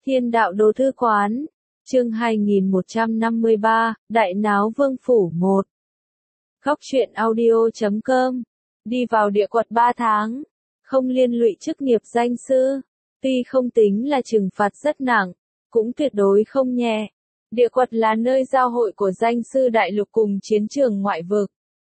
Thiên đạo đồ thư quán, chương 2153, Đại náo vương phủ 1. Góc truyện audio.com. Đi vào địa quật 3 tháng, không liên lụy chức nghiệp danh sư, tuy không tính là trừng phạt rất nặng, cũng tuyệt đối không nhẹ. Địa quật là nơi giao hội của danh sư đại lục cùng chiến trường ngoại vực.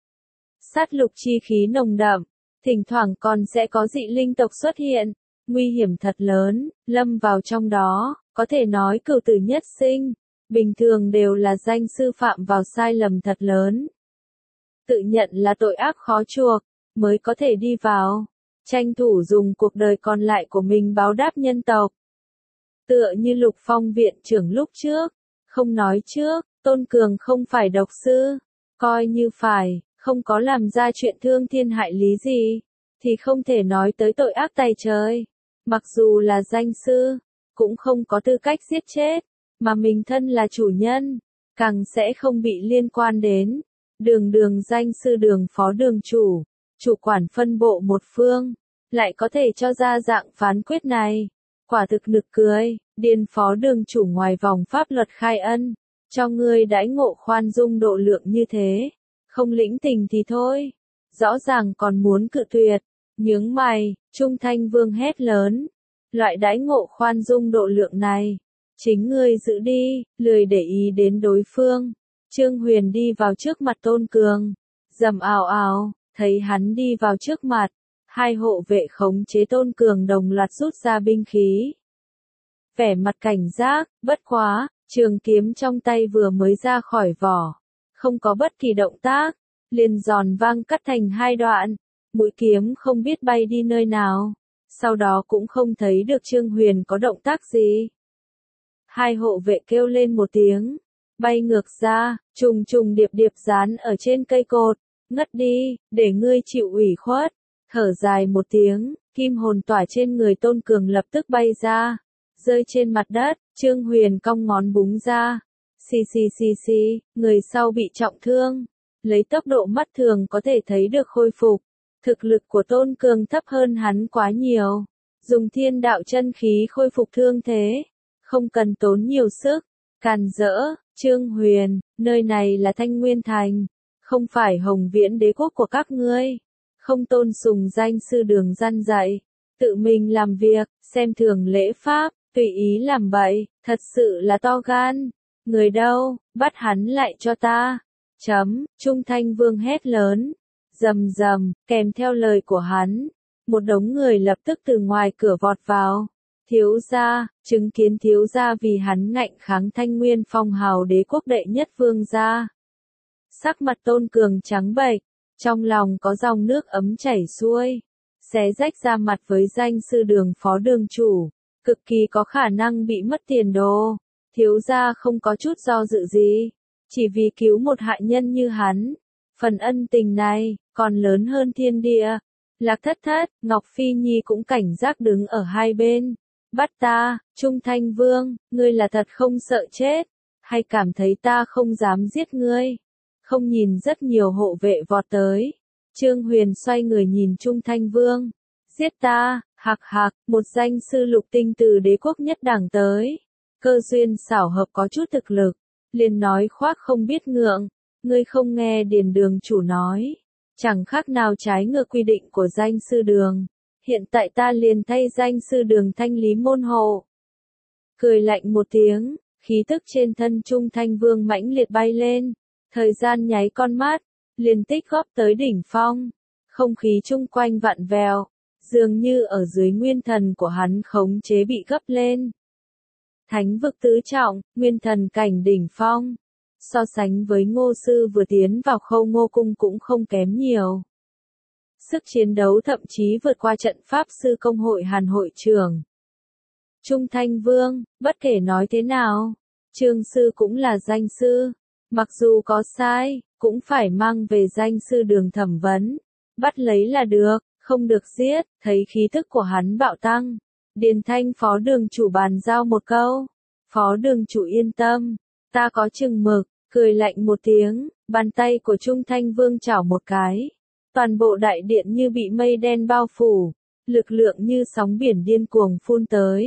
Sát lục chi khí nồng đậm, thỉnh thoảng còn sẽ có dị linh tộc xuất hiện, nguy hiểm thật lớn, lâm vào trong đó, có thể nói cửu tử nhất sinh, bình thường đều là danh sư phạm vào sai lầm thật lớn. Tự nhận là tội ác khó chuộc, mới có thể đi vào, tranh thủ dùng cuộc đời còn lại của mình báo đáp nhân tộc. Tựa như Lục Phong viện trưởng lúc trước, không nói trước, Tôn Cường không phải độc sư, coi như phải, không có làm ra chuyện thương thiên hại lý gì, thì không thể nói tới tội ác tày trời. Mặc dù là danh sư, cũng không có tư cách giết chết, mà mình thân là chủ nhân, càng sẽ không bị liên quan đến. Đường danh sư đường phó đường chủ quản phân bộ một phương, lại có thể cho ra dạng phán quyết này. Quả thực nực cười, Điền phó đường chủ ngoài vòng pháp luật khai ân, cho ngươi đãi ngộ khoan dung độ lượng như thế, không lĩnh tình thì thôi, rõ ràng còn muốn cự tuyệt, nhướng mày, Trung Thanh Vương hét lớn, loại đãi ngộ khoan dung độ lượng này, chính ngươi giữ đi, lười để ý đến đối phương. Trương Huyền đi vào trước mặt Tôn Cường, rầm ào ào, thấy hắn đi vào trước mặt, hai hộ vệ khống chế Tôn Cường đồng loạt rút ra binh khí. Vẻ mặt cảnh giác, bất quá, trường kiếm trong tay vừa mới ra khỏi vỏ, không có bất kỳ động tác, liền giòn vang cắt thành hai đoạn, mũi kiếm không biết bay đi nơi nào, sau đó cũng không thấy được Trương Huyền có động tác gì. Hai hộ vệ kêu lên một tiếng, bay ngược ra, trùng điệp dán ở trên cây cột, ngất đi, để ngươi chịu ủy khuất. Thở dài một tiếng, kim hồn tỏa trên người Tôn Cường lập tức bay ra, rơi trên mặt đất, Trương Huyền cong ngón búng ra. Xì, người sau bị trọng thương, lấy tốc độ mắt thường có thể thấy được khôi phục. Thực lực của Tôn Cường thấp hơn hắn quá nhiều, dùng thiên đạo chân khí khôi phục thương thế, không cần tốn nhiều sức. Càn rỡ, Trương Huyền, nơi này là Thanh Nguyên Thành, không phải Hồng Viễn đế quốc của các ngươi. Không tôn sùng danh sư đường răn dạy, tự mình làm việc, xem thường lễ pháp, tùy ý làm bậy, thật sự là to gan. Người đâu, bắt hắn lại cho ta. Trung Thanh Vương hét lớn, rầm, kèm theo lời của hắn, một đống người lập tức từ ngoài cửa vọt vào. Thiếu gia, chứng kiến thiếu gia vì hắn ngạnh kháng Thanh Nguyên phong hào đế quốc đệ nhất vương gia. Sắc mặt Tôn Cường trắng bệch, trong lòng có dòng nước ấm chảy xuôi, xé rách ra mặt với danh sư đường phó đường chủ, cực kỳ có khả năng bị mất tiền đồ. Thiếu gia không có chút do dự gì, chỉ vì cứu một hại nhân như hắn, phần ân tình này còn lớn hơn thiên địa. Lạc Thất, Ngọc Phi Nhi cũng cảnh giác đứng ở hai bên. Bắt ta, Trung Thanh Vương, ngươi là thật không sợ chết, hay cảm thấy ta không dám giết ngươi? Không nhìn rất nhiều hộ vệ vọt tới. Trương Huyền xoay người nhìn Trung Thanh Vương. Giết ta, hạc, một danh sư lục tinh từ đế quốc nhất đẳng tới. Cơ duyên xảo hợp có chút thực lực, liền nói khoác không biết ngượng. Ngươi không nghe Điền đường chủ nói, chẳng khác nào trái ngược quy định của danh sư đường. Hiện tại ta liền thay danh sư đường thanh lý môn hộ. Cười lạnh một tiếng, khí tức trên thân Trung Thanh Vương mãnh liệt bay lên. Thời gian nháy con mắt, liền tích góp tới đỉnh phong. Không khí chung quanh vặn vẹo, dường như ở dưới nguyên thần của hắn khống chế bị gấp lên. Thánh vực tứ trọng, nguyên thần cảnh đỉnh phong. So sánh với Ngô sư vừa tiến vào Khâu Ngô cung cũng không kém nhiều. Sức chiến đấu thậm chí vượt qua trận pháp sư công hội Hàn hội trưởng. Trung Thanh Vương, bất kể nói thế nào, Trương sư cũng là danh sư, mặc dù có sai, cũng phải mang về danh sư đường thẩm vấn, bắt lấy là được, không được giết. Thấy khí thức của hắn bạo tăng, Điền Thanh phó đường chủ bàn giao một câu. Phó đường chủ yên tâm, ta có chừng mực. Cười lạnh một tiếng, bàn tay của Trung Thanh Vương chảo một cái. Toàn bộ đại điện như bị mây đen bao phủ, lực lượng như sóng biển điên cuồng phun tới.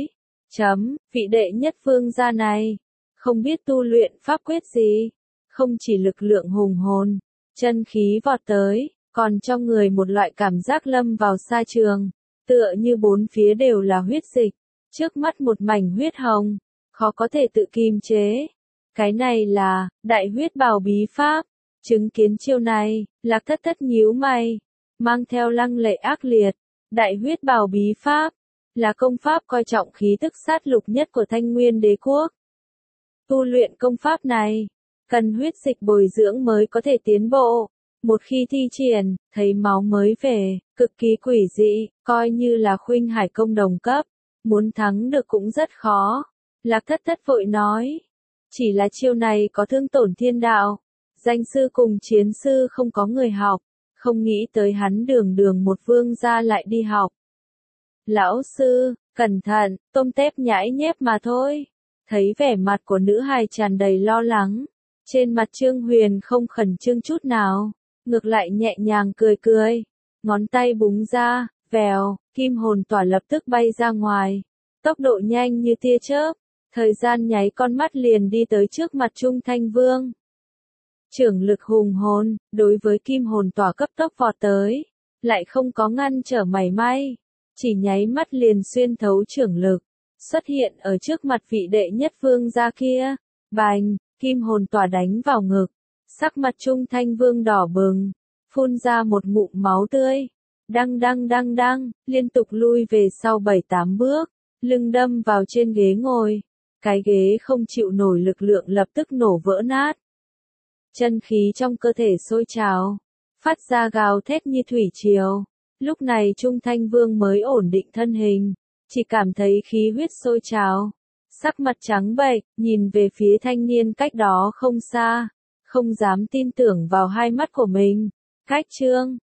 Vị đệ nhất vương gia này, không biết tu luyện pháp quyết gì, không chỉ lực lượng hùng hồn, chân khí vọt tới, còn cho người một loại cảm giác lâm vào sa trường, tựa như bốn phía đều là huyết dịch, trước mắt một mảnh huyết hồng, khó có thể tự kiềm chế. Cái này là đại huyết bào bí pháp. Chứng kiến chiêu này, Lạc Thất Thất nhíu mày, mang theo lăng lệ ác liệt. Đại huyết bào bí pháp là công pháp coi trọng khí tức sát lục nhất của Thanh Nguyên Đế quốc. Tu luyện công pháp này, cần huyết dịch bồi dưỡng mới có thể tiến bộ. Một khi thi triển, thấy máu mới về, cực kỳ quỷ dị, coi như là khuynh hải công đồng cấp, muốn thắng được cũng rất khó. Lạc Thất Thất vội nói, chỉ là chiêu này có thương tổn thiên đạo, danh sư cùng chiến sư không có người học, không nghĩ tới hắn đường đường một vương gia lại đi học. Lão sư, cẩn thận, tôm tép nhãi nhép mà thôi. Thấy vẻ mặt của nữ hài tràn đầy lo lắng, trên mặt Trương Huyền không khẩn trương chút nào, ngược lại nhẹ nhàng cười cười, ngón tay búng ra, vèo, kim hồn tỏa lập tức bay ra ngoài, tốc độ nhanh như tia chớp, thời gian nháy con mắt liền đi tới trước mặt Trung Thanh Vương. Trưởng lực hùng hồn, đối với kim hồn tỏa cấp tốc vọt tới, lại không có ngăn trở mảy may, chỉ nháy mắt liền xuyên thấu trưởng lực, xuất hiện ở trước mặt vị đệ nhất vương gia kia. Bành, kim hồn tỏa đánh vào ngực, sắc mặt Trung Thanh Vương đỏ bừng, phun ra một ngụm máu tươi, đăng, liên tục lui về sau 7-8 bước, lưng đâm vào trên ghế ngồi, cái ghế không chịu nổi lực lượng lập tức nổ vỡ nát. Chân khí trong cơ thể sôi trào, phát ra gào thét như thủy triều. Lúc này Trung Thanh Vương mới ổn định thân hình, chỉ cảm thấy khí huyết sôi trào, sắc mặt trắng bệch, nhìn về phía thanh niên cách đó không xa, không dám tin tưởng vào hai mắt của mình. Cách Trương